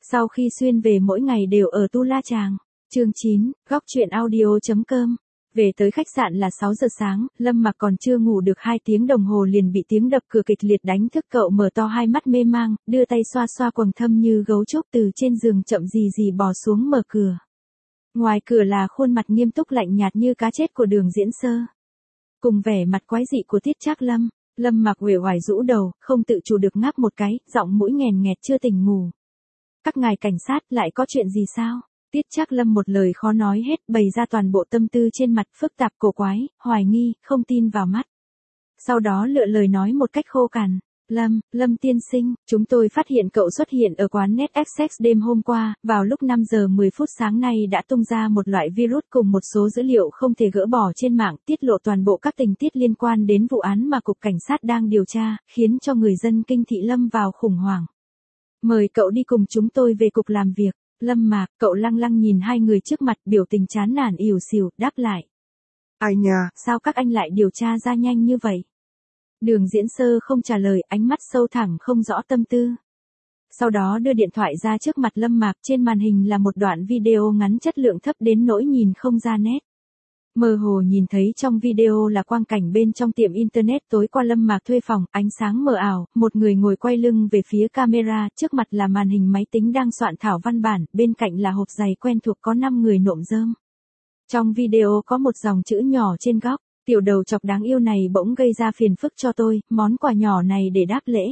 Sau khi xuyên về mỗi ngày đều ở Tu La Chàng. Chương 9, góc chuyện audio.com. Về tới khách sạn là 6 giờ sáng, Lâm Mặc còn chưa ngủ được 2 tiếng đồng hồ liền bị tiếng đập cửa kịch liệt đánh thức. Cậu mở to hai mắt mê mang, đưa tay xoa xoa quầng thâm như gấu trúc, từ trên giường chậm gì bò xuống mở cửa. Ngoài cửa là khuôn mặt nghiêm túc lạnh nhạt như cá chết của Đường Diễn Sơ, cùng vẻ mặt quái dị của Tiết Trác Lâm. Lâm Mặc uể oải rũ đầu, không tự chủ được ngáp một cái, giọng mũi nghèn nghẹt chưa tỉnh ngủ. Các ngài cảnh sát, lại có chuyện gì sao? Tiết Trác Lâm một lời khó nói hết, bày ra toàn bộ tâm tư trên mặt, phức tạp cổ quái, hoài nghi, không tin vào mắt. Sau đó lựa lời nói một cách khô cằn. Lâm tiên sinh, chúng tôi phát hiện cậu xuất hiện ở quán Netflix đêm hôm qua, vào lúc 5 giờ 10 phút sáng nay đã tung ra một loại virus cùng một số dữ liệu không thể gỡ bỏ trên mạng, tiết lộ toàn bộ các tình tiết liên quan đến vụ án mà Cục Cảnh sát đang điều tra, khiến cho người dân kinh thị lâm vào khủng hoảng. Mời cậu đi cùng chúng tôi về cục làm việc. Lâm Mạc, cậu lăng lăng nhìn hai người trước mặt, biểu tình chán nản ỉu xìu, đáp lại. Ai nha, sao các anh lại điều tra ra nhanh như vậy? Đường Diễn Sơ không trả lời, ánh mắt sâu thẳm không rõ tâm tư. Sau đó đưa điện thoại ra trước mặt Lâm Mạc, trên màn hình là một đoạn video ngắn chất lượng thấp đến nỗi nhìn không ra nét. Mơ hồ nhìn thấy trong video là quang cảnh bên trong tiệm internet tối qua Lâm Mạc thuê phòng, ánh sáng mờ ảo, một người ngồi quay lưng về phía camera, trước mặt là màn hình máy tính đang soạn thảo văn bản, bên cạnh là hộp giày quen thuộc có 5 người nộm rơm. Trong video có một dòng chữ nhỏ trên góc, tiểu đầu chọc đáng yêu này bỗng gây ra phiền phức cho tôi, món quà nhỏ này để đáp lễ.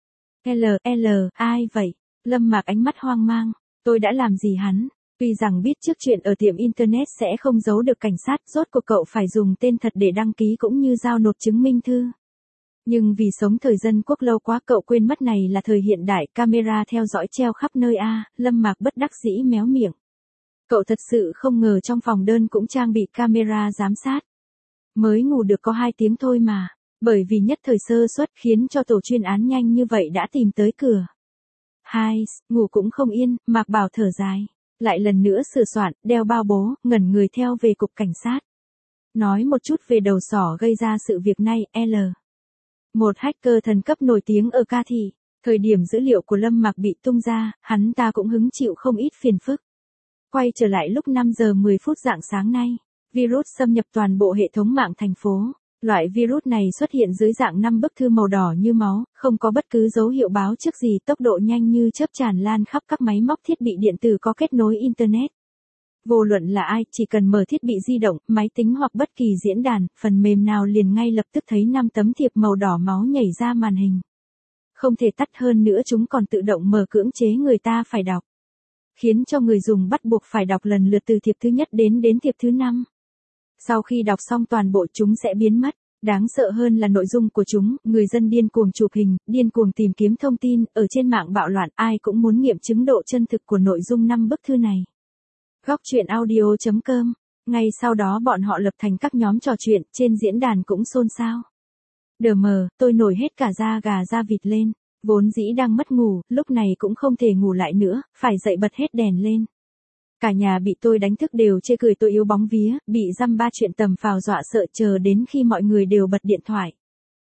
Ai vậy? Lâm Mạc ánh mắt hoang mang, tôi đã làm gì hắn? Tuy rằng biết trước chuyện ở tiệm internet sẽ không giấu được cảnh sát, rốt cuộc cậu phải dùng tên thật để đăng ký cũng như giao nộp chứng minh thư. Nhưng vì sống thời dân quốc lâu quá cậu quên mất này là thời hiện đại, camera theo dõi treo khắp nơi Lâm Mạc bất đắc dĩ méo miệng. Cậu thật sự không ngờ trong phòng đơn cũng trang bị camera giám sát. Mới ngủ được có 2 tiếng thôi mà, bởi vì nhất thời sơ suất khiến cho tổ chuyên án nhanh như vậy đã tìm tới cửa. Ngủ cũng không yên, Mạc Bảo thở dài. Lại lần nữa sửa soạn, đeo bao bố, ngẩn người theo về cục cảnh sát. Nói một chút về đầu sỏ gây ra sự việc này, một hacker thần cấp nổi tiếng ở Ca Thị. Thời điểm dữ liệu của Lâm Mạc bị tung ra, hắn ta cũng hứng chịu không ít phiền phức. Quay trở lại lúc 5 giờ 10 phút rạng sáng nay, virus xâm nhập toàn bộ hệ thống mạng thành phố. Loại virus này xuất hiện dưới dạng 5 bức thư màu đỏ như máu, không có bất cứ dấu hiệu báo trước gì, tốc độ nhanh như chớp tràn lan khắp các máy móc thiết bị điện tử có kết nối internet. Vô luận là ai, chỉ cần mở thiết bị di động, máy tính hoặc bất kỳ diễn đàn, phần mềm nào liền ngay lập tức thấy 5 tấm thiệp màu đỏ máu nhảy ra màn hình. Không thể tắt, hơn nữa chúng còn tự động mở cưỡng chế người ta phải đọc, khiến cho người dùng bắt buộc phải đọc lần lượt từ thiệp thứ nhất đến thiệp thứ 5. Sau khi đọc xong toàn bộ chúng sẽ biến mất. Đáng sợ hơn là nội dung của chúng, người dân điên cuồng chụp hình, điên cuồng tìm kiếm thông tin, ở trên mạng bạo loạn, ai cũng muốn nghiệm chứng độ chân thực của nội dung 5 bức thư này. Góc chuyện audio.com. Ngay sau đó bọn họ lập thành các nhóm trò chuyện, trên diễn đàn cũng xôn xao. Tôi nổi hết cả da gà da vịt lên, vốn dĩ đang mất ngủ, lúc này cũng không thể ngủ lại nữa, phải dậy bật hết đèn lên. Cả nhà bị tôi đánh thức đều chê cười tôi yếu bóng vía, bị dăm ba chuyện tầm phào dọa sợ, chờ đến khi mọi người đều bật điện thoại.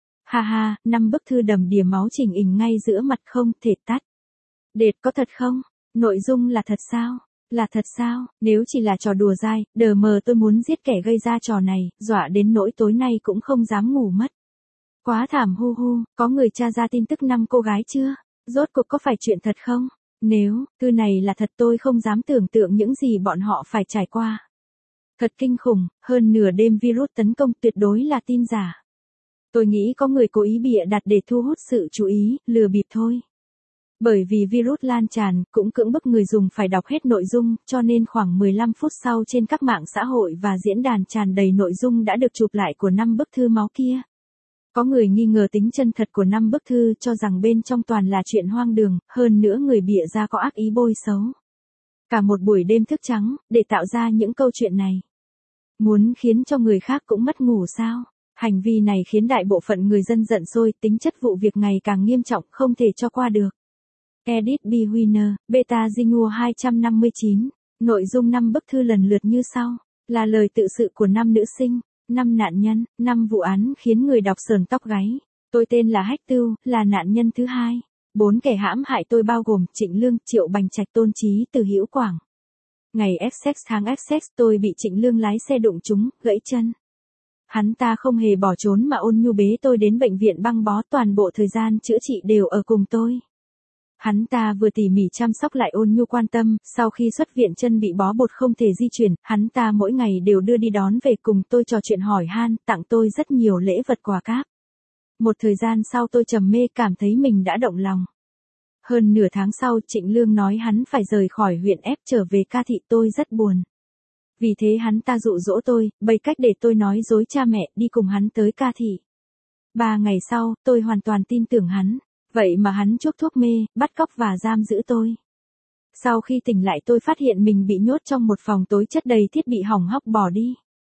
5 bức thư đầm đìa máu chỉnh hình ngay giữa mặt không thể tắt. Đệt, có thật không? Nội dung là thật sao? Là thật sao? Nếu chỉ là trò đùa dai, tôi muốn giết kẻ gây ra trò này, dọa đến nỗi tối nay cũng không dám ngủ mất. Quá thảm có người tra ra tin tức 5 cô gái chưa? Rốt cuộc có phải chuyện thật không? Nếu thư này là thật tôi không dám tưởng tượng những gì bọn họ phải trải qua. Thật kinh khủng, hơn nửa đêm virus tấn công, tuyệt đối là tin giả. Tôi nghĩ có người cố ý bịa đặt để thu hút sự chú ý, lừa bịp thôi. Bởi vì virus lan tràn, cũng cưỡng bức người dùng phải đọc hết nội dung, cho nên khoảng 15 phút sau trên các mạng xã hội và diễn đàn tràn đầy nội dung đã được chụp lại của 5 bức thư máu kia. Có người nghi ngờ tính chân thật của 5 bức thư, cho rằng bên trong toàn là chuyện hoang đường, hơn nữa người bịa ra có ác ý bôi xấu. Cả một buổi đêm thức trắng, để tạo ra những câu chuyện này. Muốn khiến cho người khác cũng mất ngủ sao? Hành vi này khiến đại bộ phận người dân giận sôi, tính chất vụ việc ngày càng nghiêm trọng, không thể cho qua được. Edit B. Winner, Beta Zinua 259. Nội dung 5 bức thư lần lượt như sau. Là lời tự sự của 5 nữ sinh. 5 nạn nhân, 5 vụ án khiến người đọc sởn tóc gáy. Tôi tên là Hách Tưu, là nạn nhân thứ 2. 4 kẻ hãm hại tôi bao gồm Trịnh Lương, Triệu Bành Trạch, Tôn Chí, Từ Hữu Quảng. Ngày XX tháng XX tôi bị Trịnh Lương lái xe đụng trúng, gãy chân. Hắn ta không hề bỏ trốn mà ôn nhu bế tôi đến bệnh viện băng bó, toàn bộ thời gian chữa trị đều ở cùng tôi. Hắn ta vừa tỉ mỉ chăm sóc lại ôn nhu quan tâm, sau khi xuất viện chân bị bó bột không thể di chuyển, hắn ta mỗi ngày đều đưa đi đón về cùng tôi trò chuyện hỏi han, tặng tôi rất nhiều lễ vật quà cáp. Một thời gian sau tôi trầm mê cảm thấy mình đã động lòng. Hơn nửa tháng sau Trịnh Lương nói hắn phải rời khỏi huyện F trở về Ca Thị, tôi rất buồn. Vì thế hắn ta dụ dỗ tôi, bày cách để tôi nói dối cha mẹ đi cùng hắn tới Ca Thị. 3 ngày sau, tôi hoàn toàn tin tưởng hắn. Vậy mà hắn chuốc thuốc mê, bắt cóc và giam giữ tôi. Sau khi tỉnh lại tôi phát hiện mình bị nhốt trong một phòng tối chất đầy thiết bị hỏng hóc bỏ đi.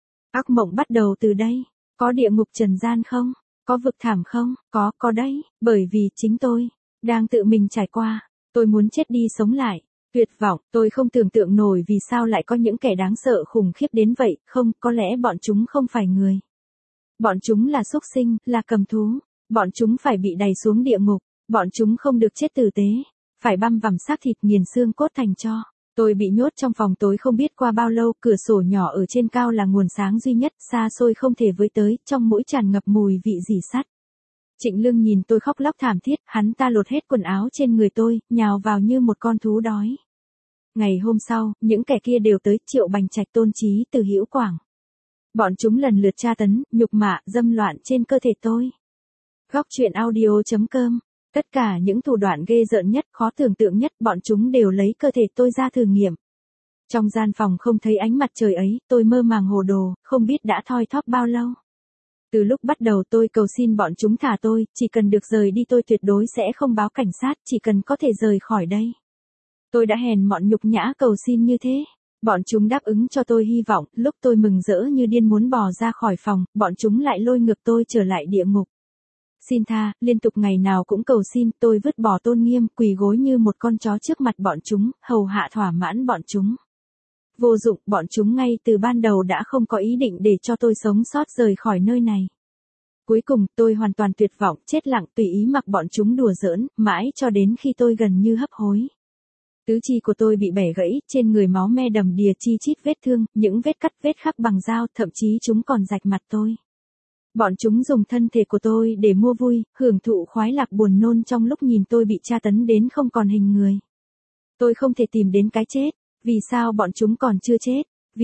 Ác mộng bắt đầu từ đây. Có địa ngục trần gian không? Có vực thẳm không? Có đấy, bởi vì chính tôi đang tự mình trải qua. Tôi muốn chết đi sống lại. Tuyệt vọng, tôi không tưởng tượng nổi vì sao lại có những kẻ đáng sợ khủng khiếp đến vậy, không, có lẽ bọn chúng không phải người. Bọn chúng là súc sinh, là cầm thú. Bọn chúng phải bị đày xuống địa ngục. Bọn chúng không được chết tử tế. Phải băm vằm xác thịt nghiền xương cốt thành tro. Tôi bị nhốt trong phòng tối không biết qua bao lâu, cửa sổ nhỏ ở trên cao là nguồn sáng duy nhất, xa xôi không thể với tới, trong mũi tràn ngập mùi vị rỉ sắt. Trịnh Lương nhìn tôi khóc lóc thảm thiết, hắn ta lột hết quần áo trên người tôi, nhào vào như một con thú đói. Ngày hôm sau, những kẻ kia đều tới, Triệu Bành Trạch, Tôn Chí, Từ Hữu Quảng. Bọn chúng lần lượt tra tấn, nhục mạ, dâm loạn trên cơ thể tôi. Góc truyện audio.com. Tất cả những thủ đoạn ghê rợn nhất, khó tưởng tượng nhất, bọn chúng đều lấy cơ thể tôi ra thử nghiệm. Trong gian phòng không thấy ánh mặt trời ấy, tôi mơ màng hồ đồ, không biết đã thoi thóp bao lâu. Từ lúc bắt đầu tôi cầu xin bọn chúng thả tôi, chỉ cần được rời đi tôi tuyệt đối sẽ không báo cảnh sát, chỉ cần có thể rời khỏi đây. Tôi đã hèn mọn nhục nhã cầu xin như thế. Bọn chúng đáp ứng cho tôi hy vọng, lúc tôi mừng rỡ như điên muốn bò ra khỏi phòng, bọn chúng lại lôi ngược tôi trở lại địa ngục. Xin tha, liên tục ngày nào cũng cầu xin, tôi vứt bỏ tôn nghiêm, quỳ gối như một con chó trước mặt bọn chúng, hầu hạ thỏa mãn bọn chúng. Vô dụng, bọn chúng ngay từ ban đầu đã không có ý định để cho tôi sống sót rời khỏi nơi này. Cuối cùng, tôi hoàn toàn tuyệt vọng, chết lặng tùy ý mặc bọn chúng đùa giỡn, mãi cho đến khi tôi gần như hấp hối. Tứ chi của tôi bị bẻ gãy, trên người máu me đầm đìa chi chít vết thương, những vết cắt vết khắc bằng dao, thậm chí chúng còn rạch mặt tôi. Bọn chúng dùng thân thể của tôi để mua vui, hưởng thụ khoái lạc buồn nôn trong lúc nhìn tôi bị tra tấn đến không còn hình người. Tôi không thể tìm đến cái chết. Vì sao bọn chúng còn chưa chết?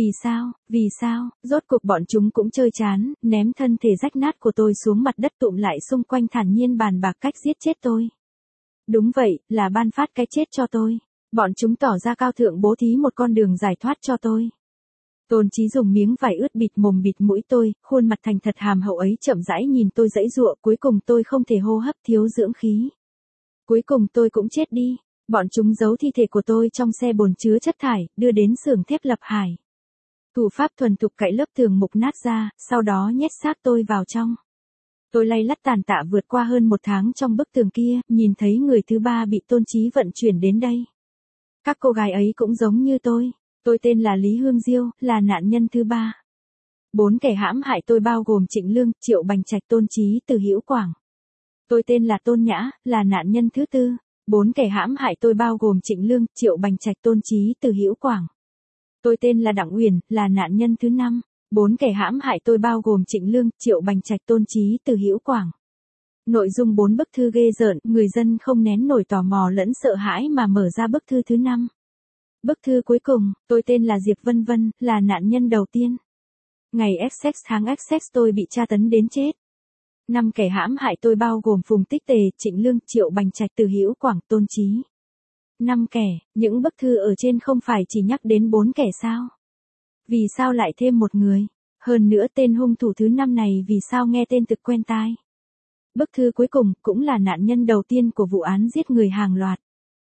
Vì sao? Rốt cuộc bọn chúng cũng chơi chán, ném thân thể rách nát của tôi xuống mặt đất tụm lại xung quanh thản nhiên bàn bạc cách giết chết tôi. Đúng vậy, là ban phát cái chết cho tôi. Bọn chúng tỏ ra cao thượng bố thí một con đường giải thoát cho tôi. Tôn Chí dùng miếng vải ướt bịt mồm bịt mũi tôi, khuôn mặt thành thật hàm hậu ấy chậm rãi nhìn tôi giãy giụa, cuối cùng tôi không thể hô hấp, thiếu dưỡng khí. Cuối cùng tôi cũng chết đi. Bọn chúng giấu thi thể của tôi trong xe bồn chứa chất thải, đưa đến xưởng thép Lập Hải. Thủ pháp thuần thục cạy lớp tường mục nát ra, sau đó nhét xác tôi vào trong. Tôi lay lắt tàn tạ vượt qua hơn 1 tháng trong bức tường kia, nhìn thấy người thứ 3 bị Tôn Chí vận chuyển đến đây. Các cô gái ấy cũng giống như tôi tên là Lý Hương Diêu, là nạn nhân thứ 3. 4 kẻ hãm hại tôi bao gồm Trịnh Lương, Triệu Bành Trạch, Tôn Chí, Từ Hữu Quảng. Tôi tên là Tôn Nhã, là nạn nhân thứ 4. 4 kẻ hãm hại tôi bao gồm Trịnh Lương, Triệu Bành Trạch, Tôn Chí, Từ Hữu Quảng. Tôi tên là Đặng Uyển, là nạn nhân thứ 5. 4 kẻ hãm hại tôi bao gồm Trịnh Lương, Triệu Bành Trạch, Tôn Chí, Từ Hữu Quảng. Nội dung 4 bức thư ghê rợn, người dân không nén nổi tò mò lẫn sợ hãi mà mở ra bức thư thứ 5. Bức thư cuối cùng, tôi tên là Diệp Vân Vân, là nạn nhân đầu tiên. Ngày XX tháng XX tôi bị tra tấn đến chết. 5 kẻ hãm hại tôi bao gồm Phùng Tích Tề, Trịnh Lương, Triệu Bành Trạch, Từ Hữu Quảng, Tôn Chí. 5 kẻ, những bức thư ở trên không phải chỉ nhắc đến 4 kẻ sao? Vì sao lại thêm một người? Hơn nữa tên hung thủ thứ 5 này vì sao nghe tên thực quen tai? Bức thư cuối cùng cũng là nạn nhân đầu tiên của vụ án giết người hàng loạt.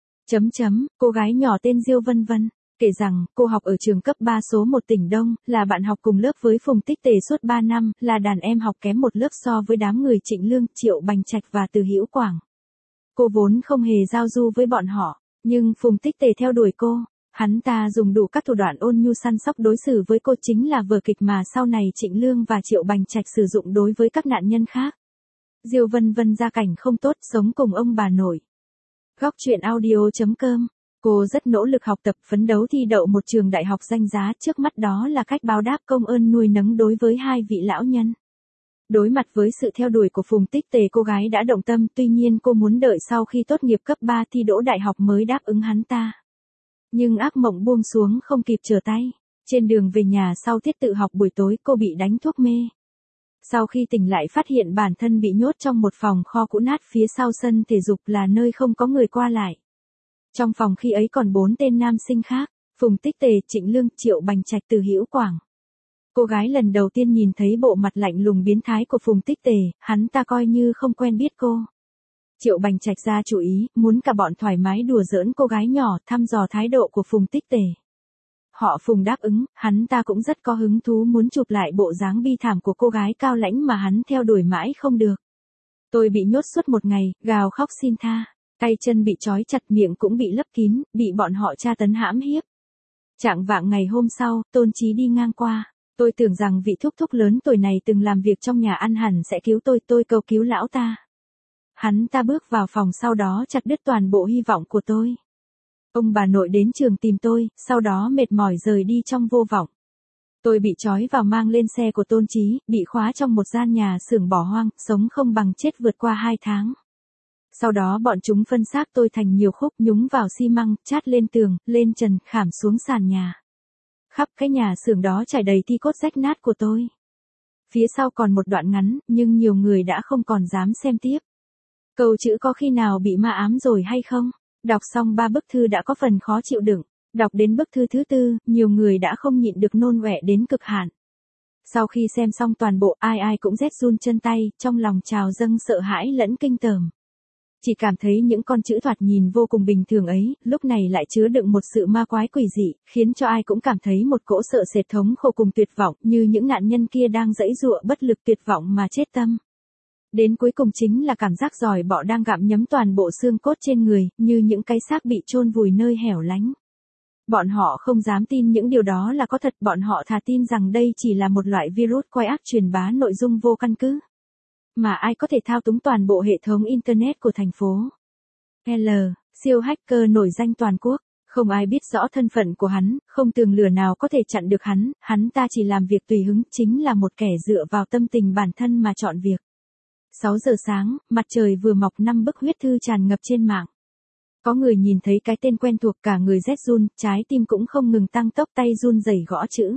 Cô gái nhỏ tên Diêu Vân Vân, kể rằng cô học ở trường cấp 3 số 1 tỉnh Đông, là bạn học cùng lớp với Phùng Tích Tề suốt 3 năm, là đàn em học kém một lớp so với đám người Trịnh Lương, Triệu Bành Trạch và Từ Hữu Quảng. Cô vốn không hề giao du với bọn họ, nhưng Phùng Tích Tề theo đuổi cô. Hắn ta dùng đủ các thủ đoạn ôn nhu săn sóc đối xử với cô, chính là vở kịch mà sau này Trịnh Lương và Triệu Bành Trạch sử dụng đối với các nạn nhân khác. Diêu Vân Vân gia cảnh không tốt, sống cùng ông bà nội. Góc truyện audio.com. Cô rất nỗ lực học tập phấn đấu thi đậu một trường đại học danh giá, trước mắt đó là cách báo đáp công ơn nuôi nấng đối với hai vị lão nhân. Đối mặt với sự theo đuổi của Phùng Tích Tề, cô gái đã động tâm, tuy nhiên cô muốn đợi sau khi tốt nghiệp cấp 3 thi đỗ đại học mới đáp ứng hắn ta. Nhưng ác mộng buông xuống không kịp trở tay. Trên đường về nhà sau tiết tự học buổi tối, cô bị đánh thuốc mê. Sau khi tỉnh lại phát hiện bản thân bị nhốt trong một phòng kho cũ nát phía sau sân thể dục, là nơi không có người qua lại. Trong phòng khi ấy còn 4 tên nam sinh khác: Phùng Tích Tề, Trịnh Lương, Triệu Bành Trạch, Từ Hữu Quảng. Cô gái lần đầu tiên nhìn thấy bộ mặt lạnh lùng biến thái của Phùng Tích Tề, hắn ta coi như không quen biết cô. Triệu Bành Trạch ra chủ ý, muốn cả bọn thoải mái đùa giỡn cô gái nhỏ, thăm dò thái độ của Phùng Tích Tề. Họ Phùng đáp ứng, hắn ta cũng rất có hứng thú muốn chụp lại bộ dáng bi thảm của cô gái cao lãnh mà hắn theo đuổi mãi không được. Tôi bị nhốt suốt một ngày, gào khóc xin tha, tay chân bị trói chặt, miệng cũng bị lấp kín, bị bọn họ tra tấn hãm hiếp. Chạng vạng ngày hôm sau, Tôn Chí đi ngang qua. Tôi tưởng rằng vị thúc thúc lớn tuổi này từng làm việc trong nhà ăn hẳn sẽ cứu tôi cầu cứu lão ta. Hắn ta bước vào phòng, sau đó chặt đứt toàn bộ hy vọng của tôi. Ông bà nội đến trường tìm tôi, sau đó mệt mỏi rời đi trong vô vọng. Tôi bị trói vào mang lên xe của Tôn Chí, bị khóa trong một gian nhà xưởng bỏ hoang, sống không bằng chết vượt qua 2 tháng. Sau đó bọn chúng phân xác tôi thành nhiều khúc, nhúng vào xi măng, chát lên tường, lên trần, khảm xuống sàn nhà. Khắp cái nhà xưởng đó trải đầy thi cốt rách nát của tôi. Phía sau còn một đoạn ngắn, nhưng nhiều người đã không còn dám xem tiếp. Câu chữ có khi nào bị ma ám rồi hay không? Đọc xong 3 bức thư đã có phần khó chịu đựng. Đọc đến bức thư thứ 4, nhiều người đã không nhịn được nôn ọe đến cực hạn. Sau khi xem xong toàn bộ, ai cũng rét run chân tay, trong lòng trào dâng sợ hãi lẫn kinh tởm. Chỉ cảm thấy những con chữ thoạt nhìn vô cùng bình thường ấy, lúc này lại chứa đựng một sự ma quái quỷ dị, khiến cho ai cũng cảm thấy một cỗ sợ sệt thống khổ cùng tuyệt vọng, như những nạn nhân kia đang giãy giụa bất lực tuyệt vọng mà chết tâm. Đến cuối cùng chính là cảm giác giòi bọ đang gặm nhấm toàn bộ xương cốt trên người, như những cái xác bị chôn vùi nơi hẻo lánh. Bọn họ không dám tin những điều đó là có thật, bọn họ thà tin rằng đây chỉ là một loại virus quái ác truyền bá nội dung vô căn cứ. Mà ai có thể thao túng toàn bộ hệ thống Internet của thành phố? L. Siêu hacker nổi danh toàn quốc. Không ai biết rõ thân phận của hắn, không tường lửa nào có thể chặn được hắn ta chỉ làm việc tùy hứng, chính là một kẻ dựa vào tâm tình bản thân mà chọn việc. 6 giờ sáng, mặt trời vừa mọc, 5 bức huyết thư tràn ngập trên mạng. Có người nhìn thấy cái tên quen thuộc, cả người rét run, trái tim cũng không ngừng tăng tốc, tay run rẩy gõ chữ.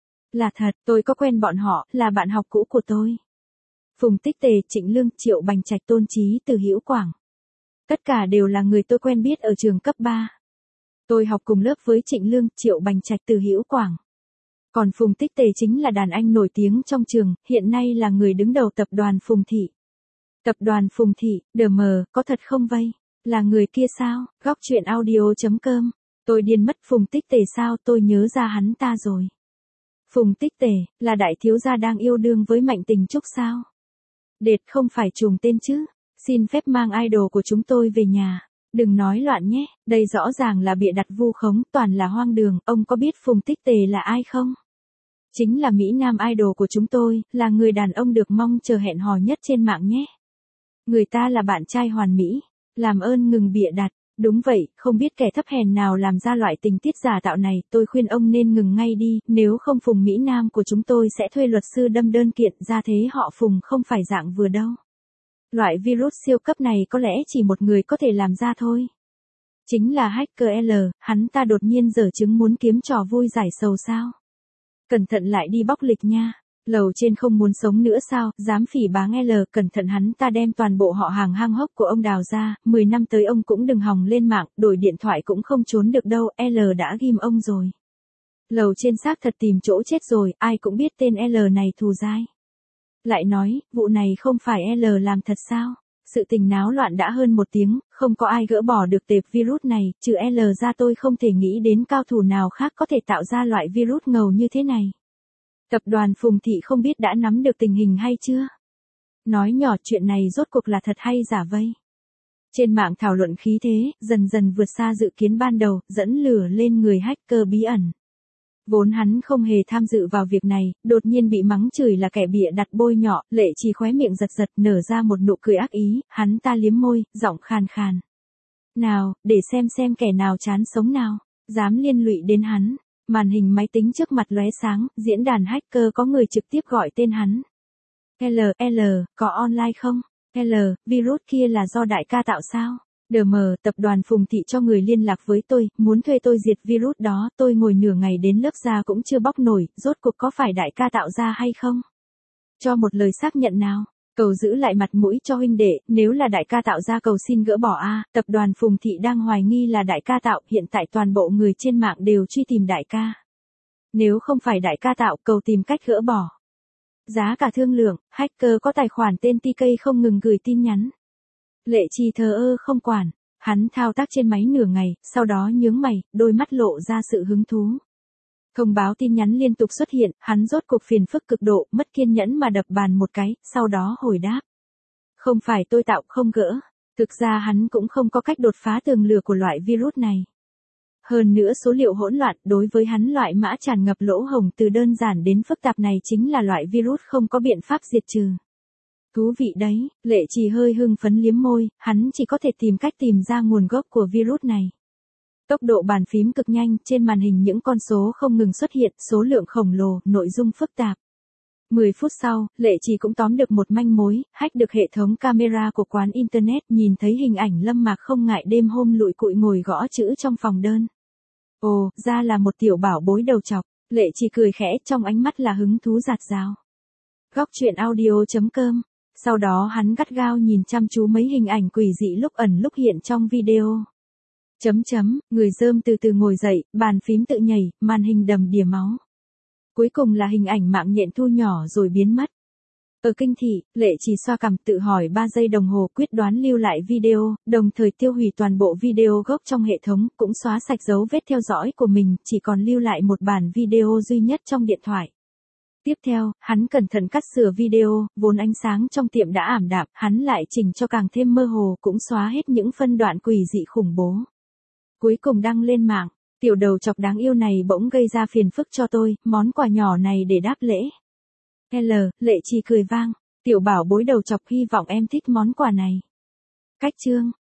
Là thật, tôi có quen bọn họ, là bạn học cũ của tôi. Phùng Tích Tề, Trịnh Lương, Triệu Bành Trạch, Tôn Chí, Từ Hữu Quảng. Tất cả đều là người tôi quen biết ở trường cấp 3. Tôi học cùng lớp với Trịnh Lương, Triệu Bành Trạch, Từ Hữu Quảng. Còn Phùng Tích Tề chính là đàn anh nổi tiếng trong trường, hiện nay là người đứng đầu tập đoàn Phùng Thị. Tập đoàn Phùng Thị, DM, có thật không vây? Là người kia sao? Góc truyện audio.com. Tôi điên mất, Phùng Tích Tề sao? Tôi nhớ ra hắn ta rồi. Phùng Tích Tề, là đại thiếu gia đang yêu đương với Mạnh Tình Trúc sao? Đệt, không phải trùng tên chứ? Xin phép mang idol của chúng tôi về nhà. Đừng nói loạn nhé, đây rõ ràng là bịa đặt vu khống, toàn là hoang đường. Ông có biết Phùng Tích Tề là ai không? Chính là Mỹ Nam idol của chúng tôi, là người đàn ông được mong chờ hẹn hò nhất trên mạng nhé. Người ta là bạn trai hoàn mỹ. Làm ơn ngừng bịa đặt. Đúng vậy, không biết kẻ thấp hèn nào làm ra loại tình tiết giả tạo này, tôi khuyên ông nên ngừng ngay đi, nếu không Phùng Mỹ Nam của chúng tôi sẽ thuê luật sư đâm đơn kiện, ra thế họ Phùng không phải dạng vừa đâu. Loại virus siêu cấp này có lẽ chỉ một người có thể làm ra thôi. Chính là hacker L, hắn ta đột nhiên giở chứng muốn kiếm trò vui giải sầu sao? Cẩn thận lại đi bóc lịch nha. Lầu trên không muốn sống nữa sao? Dám phỉ báng L, cẩn thận hắn ta đem toàn bộ họ hàng hang hốc của ông đào ra, 10 năm tới ông cũng đừng hòng lên mạng, đổi điện thoại cũng không trốn được đâu, L đã ghim ông rồi. Lầu trên xác thật tìm chỗ chết rồi, ai cũng biết tên L này thù dai. Lại nói, vụ này không phải L làm thật sao? Sự tình náo loạn đã hơn 1 tiếng, không có ai gỡ bỏ được tệp virus này, trừ L ra tôi không thể nghĩ đến cao thủ nào khác có thể tạo ra loại virus ngầu như thế này. Tập đoàn Phùng Thị không biết đã nắm được tình hình hay chưa? Nói nhỏ, chuyện này rốt cuộc là thật hay giả vây? Trên mạng thảo luận khí thế, dần dần vượt xa dự kiến ban đầu, dẫn lửa lên người hacker bí ẩn. Vốn hắn không hề tham dự vào việc này, đột nhiên bị mắng chửi là kẻ bịa đặt bôi nhọ, Lệ Trì khóe miệng giật giật nở ra một nụ cười ác ý, hắn ta liếm môi, giọng khàn khàn. Nào, để xem kẻ nào chán sống nào, dám liên lụy đến hắn. Màn hình máy tính trước mặt lóe sáng, diễn đàn hacker có người trực tiếp gọi tên hắn. L, có online không? L, virus kia là do đại ca tạo sao? DM, tập đoàn Phùng Thị cho người liên lạc với tôi, muốn thuê tôi diệt virus đó, tôi ngồi nửa ngày đến lớp ra cũng chưa bóc nổi, rốt cuộc có phải đại ca tạo ra hay không? Cho một lời xác nhận nào. Cầu giữ lại mặt mũi cho huynh đệ, nếu là đại ca tạo ra cầu xin gỡ bỏ a, tập đoàn Phùng Thị đang hoài nghi là đại ca tạo, hiện tại toàn bộ người trên mạng đều truy tìm đại ca. Nếu không phải đại ca tạo, cầu tìm cách gỡ bỏ. Giá cả thương lượng, hacker có tài khoản tên TK không ngừng gửi tin nhắn. Lệ Trì thờ ơ không quản, hắn thao tác trên máy nửa ngày, sau đó nhướng mày, đôi mắt lộ ra sự hứng thú. Thông báo tin nhắn liên tục xuất hiện, hắn rốt cuộc phiền phức cực độ, mất kiên nhẫn mà đập bàn một cái, sau đó hồi đáp. Không phải tôi tạo không gỡ, thực ra hắn cũng không có cách đột phá tường lửa của loại virus này. Hơn nữa số liệu hỗn loạn, đối với hắn loại mã tràn ngập lỗ hổng từ đơn giản đến phức tạp này chính là loại virus không có biện pháp diệt trừ. Thú vị đấy, Lệ Trì hơi hưng phấn liếm môi, hắn chỉ có thể tìm cách tìm ra nguồn gốc của virus này. Tốc độ bàn phím cực nhanh, trên màn hình những con số không ngừng xuất hiện, số lượng khổng lồ, nội dung phức tạp. 10 phút sau, Lệ Trì cũng tóm được một manh mối, hack được hệ thống camera của quán internet, nhìn thấy hình ảnh Lâm Mạc không ngại đêm hôm lụi cụi ngồi gõ chữ trong phòng đơn. Ồ, ra là một tiểu bảo bối đầu chọc, Lệ Trì cười khẽ, trong ánh mắt là hứng thú rạt rào. Góc truyện audio.com. Sau đó hắn gắt gao nhìn chăm chú mấy hình ảnh quỷ dị lúc ẩn lúc hiện trong video. Người rơm từ từ ngồi dậy, bàn phím tự nhảy, màn hình đầm đìa máu. Cuối cùng là hình ảnh mạng nhện thu nhỏ rồi biến mất. Ở kinh thị, Lệ Trì xoa cằm tự hỏi 3 giây đồng hồ quyết đoán lưu lại video, đồng thời tiêu hủy toàn bộ video gốc trong hệ thống, cũng xóa sạch dấu vết theo dõi của mình, chỉ còn lưu lại một bản video duy nhất trong điện thoại. Tiếp theo, hắn cẩn thận cắt sửa video, vốn ánh sáng trong tiệm đã ảm đạm, hắn lại chỉnh cho càng thêm mơ hồ, cũng xóa hết những phân đoạn quỷ dị khủng bố. Cuối cùng đăng lên mạng, tiểu đầu chọc đáng yêu này bỗng gây ra phiền phức cho tôi, món quà nhỏ này để đáp lễ. Lệ Trì cười vang, tiểu bảo bối đầu chọc hy vọng em thích món quà này. Cách chương